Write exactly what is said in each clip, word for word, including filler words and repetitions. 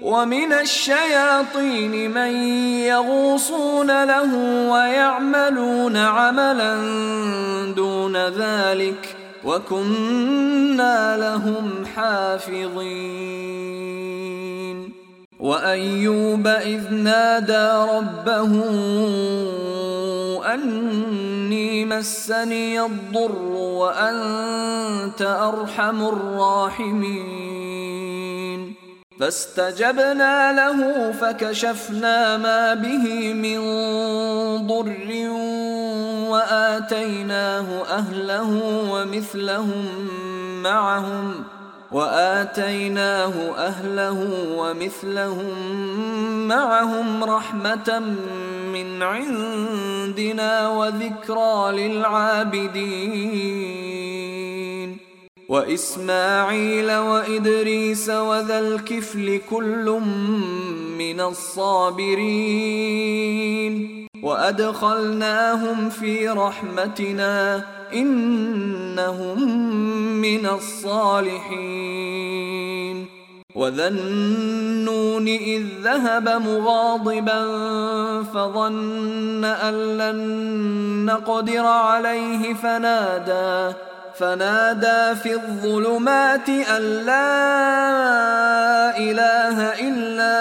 ومن الشياطين من يغوصون له ويعملون عملا دون ذلك وكنا لهم حافظين. وأيوب إذ نادى ربه أني مسني الضر وأنت أرحم الراحمين فاستجبنا له فكشفنا ما به من ضر وآتيناه أهله ومثلهم معهم وآتيناه أهله ومثلهم معهم رحمة من عندنا وذكرى للعابدين. وإسماعيل وإدريس وذا الكفل كل من الصابرين وأدخلناهم في رحمتنا إنهم من الصالحين. وذا النون إذ ذهب مغاضبا فظن أن لن نقدر عليه فنادى فنادى في الظلمات أن لا إله إلا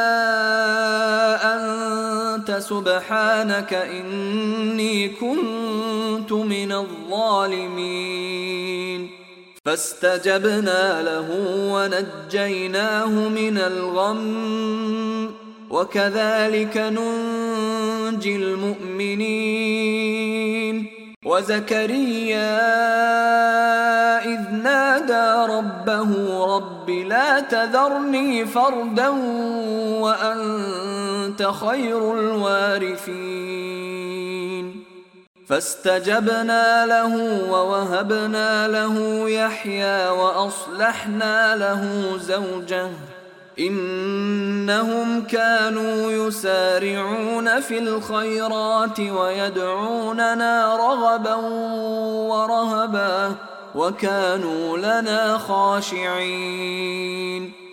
أنت سبحانك إني كنت من الظالمين. فاستجبنا له ونجيناه من الغم وكذلك ننجي المؤمنين. وزكريا إذ نادى ربه رب لا تذرني فردا وأنت خير الوارثين فاستجبنا له ووهبنا له يحيى وأصلحنا له زوجه إنهم كانوا يسارعون في الخيرات ويدعوننا رغبا ورهبا وكانوا لنا خاشعين.